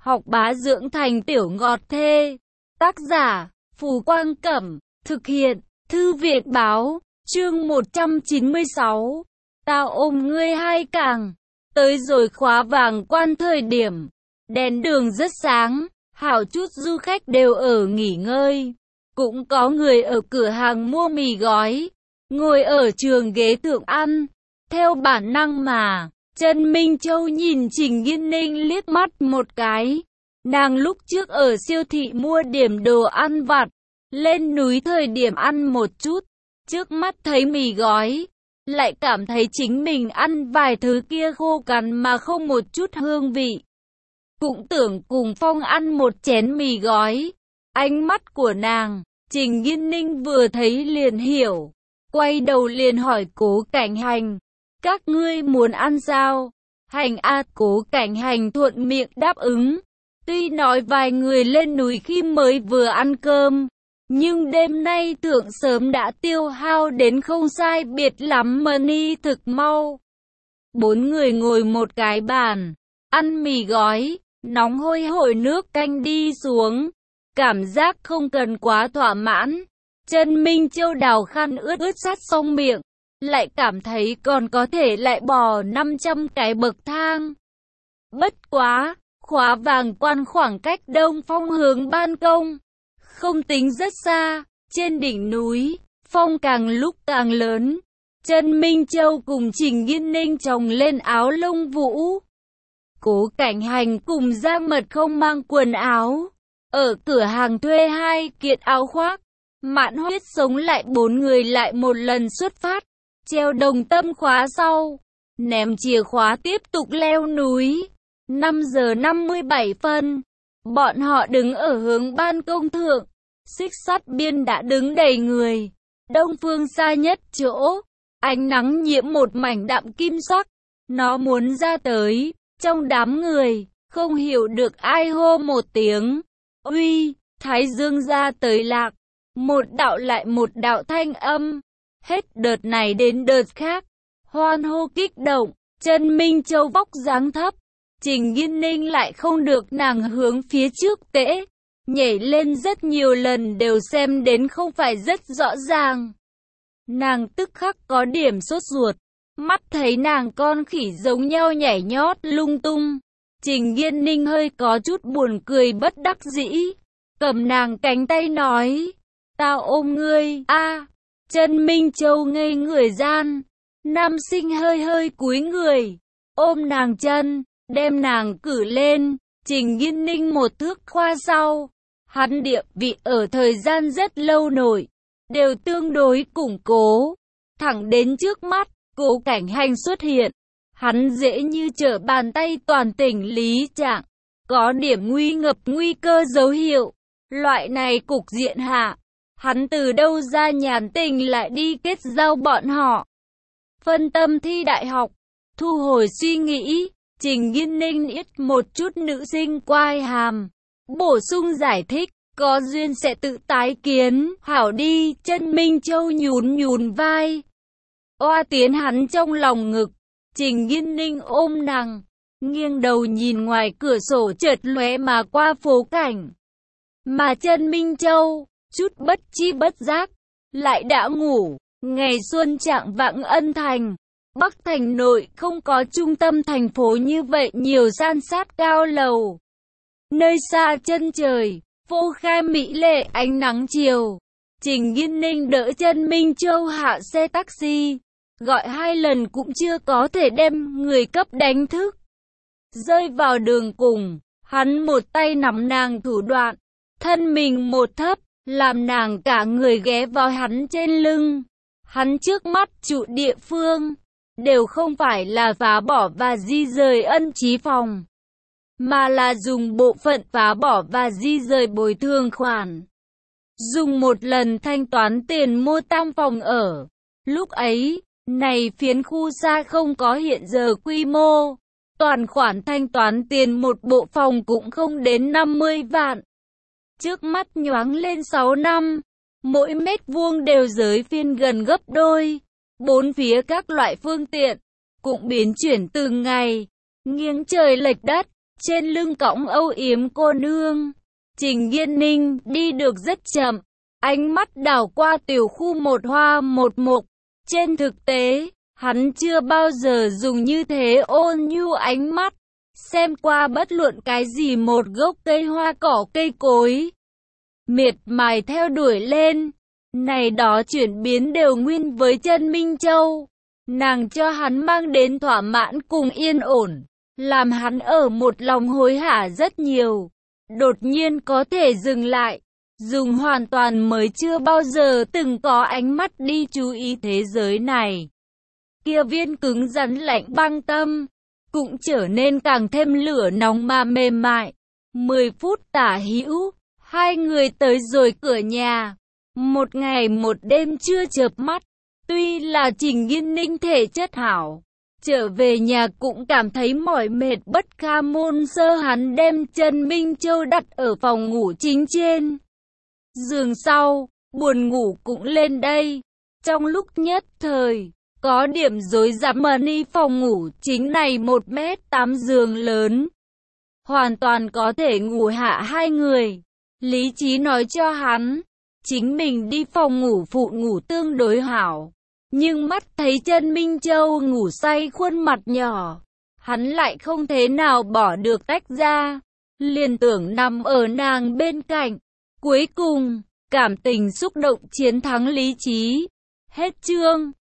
học bá dưỡng thành tiểu ngọt thê. Tác giả, Phù Quang Cẩm, thực hiện, Thư viện Báo, chương 196. Tao ôm ngươi hai càng. Tới rồi khóa vàng quan thời điểm, đèn đường rất sáng, hảo chút du khách đều ở nghỉ ngơi. Cũng có người ở cửa hàng mua mì gói, ngồi ở trường ghế thượng ăn. Theo bản năng mà, Trần Minh Châu nhìn Trình Nghiên Ninh liếc mắt một cái. Nàng lúc trước ở siêu thị mua điểm đồ ăn vặt, lên núi thời điểm ăn một chút, trước mắt thấy mì gói, lại cảm thấy chính mình ăn vài thứ kia khô cằn mà không một chút hương vị. Cũng tưởng cùng Phong ăn một chén mì gói. Ánh mắt của nàng, Trình Nghiên Ninh vừa thấy liền hiểu, quay đầu liền hỏi Cố Cảnh Hành, các ngươi muốn ăn sao? Hành a. Cố Cảnh Hành thuận miệng đáp ứng. Tuy nói vài người lên núi khi mới vừa ăn cơm, nhưng đêm nay thượng sớm đã tiêu hao đến không sai biệt lắm money thực mau. 4 người ngồi một cái bàn, ăn mì gói, nóng hôi hổi nước canh đi xuống. Cảm giác không cần quá thỏa mãn. Trần Minh Châu đào khăn ướt sát xong miệng, lại cảm thấy còn có thể lại bò 500 cái bậc thang. Bất quá, khóa vàng quan khoảng cách Đông Phong hướng ban công, không tính rất xa. Trên đỉnh núi, phong càng lúc càng lớn. Trần Minh Châu cùng Trình Nghiên Ninh chồng lên áo lông vũ. Cố Cảnh Hành cùng Giang Mật không mang quần áo, ở cửa hàng thuê 2 kiện áo khoác. Mạn Huyết sống lại 4 người lại một lần xuất phát, treo đồng tâm khóa sau, ném chìa khóa tiếp tục leo núi. 5 giờ 57 phân, bọn họ đứng ở hướng ban công thượng, xích sắt biên đã đứng đầy người. Đông phương xa nhất chỗ, ánh nắng nhiễm một mảnh đạm kim sắc, nó muốn ra tới. Trong đám người, không hiểu được ai hô một tiếng, uy, Thái Dương ra tới lạc. Một đạo lại một đạo thanh âm, hết đợt này đến đợt khác, hoan hô kích động. Trần Minh Châu vóc dáng thấp, Trình Nghiên Ninh lại không được, nàng hướng phía trước tễ, nhảy lên rất nhiều lần đều xem đến không phải rất rõ ràng. Nàng tức khắc có điểm sốt ruột, mắt thấy nàng con khỉ giống nhau nhảy nhót lung tung. Trình Nghiên Ninh hơi có chút buồn cười bất đắc dĩ, cầm nàng cánh tay nói, tao ôm ngươi, a. Trần Minh Châu ngây người gian, nam sinh hơi cúi người, ôm nàng chân, đem nàng cử lên. Trình Nghiên Ninh một thước khoa sau, hắn địa vị ở thời gian rất lâu nổi, đều tương đối củng cố. Thẳng đến trước mắt, Cố Cảnh Hành xuất hiện, hắn dễ như trở bàn tay toàn tỉnh lý trạng, có điểm nguy ngập nguy cơ dấu hiệu. Loại này cục diện hạ, hắn từ đâu ra nhàn tình lại đi kết giao bọn họ. Phân tâm thi đại học, thu hồi suy nghĩ, Trình Nghiên Ninh ít một chút nữ sinh quai hàm, bổ sung giải thích, có duyên sẽ tự tái kiến, hảo đi. Trần Minh Châu nhún vai, oa tiến hắn trong lòng ngực. Trình Nghiên Ninh ôm nàng, nghiêng đầu nhìn ngoài cửa sổ chợt lóe mà qua phố cảnh. Mà Trần Minh Châu, chút bất chi bất giác, lại đã ngủ. Ngày xuân trạng vạng Ân Thành, Bắc Thành nội không có trung tâm thành phố như vậy nhiều san sát cao lầu. Nơi xa chân trời, phô khai mỹ lệ ánh nắng chiều. Trình Nghiên Ninh đỡ Trần Minh Châu hạ xe taxi, gọi 2 lần cũng chưa có thể đem người cấp đánh thức. Rơi vào đường cùng, hắn một tay nắm nàng thủ đoạn, thân mình một thấp, làm nàng cả người ghé vào hắn trên lưng. Hắn trước mắt trụ địa phương, đều không phải là phá bỏ và di rời ân chí phòng, mà là dùng bộ phận phá bỏ và di rời bồi thường khoản. Dùng một lần thanh toán tiền mua tam phòng ở. Lúc ấy, này phiến khu xa không có hiện giờ quy mô. Toàn khoản thanh toán tiền một bộ phòng cũng không đến 50 vạn. Trước mắt nhoáng lên 6 năm, mỗi mét vuông đều giới phiên gần gấp đôi. 4 phía các loại phương tiện cũng biến chuyển từng ngày, nghiêng trời lệch đất. trên lưng cõng âu yếm cô nương. Trình Nghiên Ninh đi được rất chậm, ánh mắt đảo qua tiểu khu một hoa một mục. Trên thực tế, hắn chưa bao giờ dùng như thế ôn nhu ánh mắt, xem qua bất luận cái gì một gốc cây hoa cỏ cây cối. Miệt mài theo đuổi lên, này đó chuyển biến đều nguyên với Chân Minh Châu. Nàng cho hắn mang đến thỏa mãn cùng yên ổn, làm hắn ở một lòng hối hả rất nhiều. Đột nhiên có thể dừng lại, dùng hoàn toàn mới chưa bao giờ từng có ánh mắt đi chú ý thế giới này. Kia viên cứng rắn lạnh băng tâm, cũng trở nên càng thêm lửa nóng mà mềm mại. 10 phút tả hữu, hai người tới rồi cửa nhà. Một ngày một đêm chưa chợp mắt, tuy là Trình Nghiên Ninh thể chất hảo, trở về nhà cũng cảm thấy mỏi mệt bất kham môn sơ. Hắn đem Chân Minh Châu đặt ở phòng ngủ chính trên giường sau, buồn ngủ cũng lên đây. Trong lúc nhất thời, có điểm rối rắm mà đi phòng ngủ chính này 1m8 giường lớn. Hoàn toàn có thể ngủ hạ hai người. Lý trí nói cho hắn, chính mình đi phòng ngủ phụ ngủ tương đối hảo. Nhưng mắt thấy Chân Minh Châu ngủ say khuôn mặt nhỏ, hắn lại không thế nào bỏ được tách ra. Liền tưởng nằm ở nàng bên cạnh. Cuối cùng, cảm tình xúc động chiến thắng lý trí. Hết chương.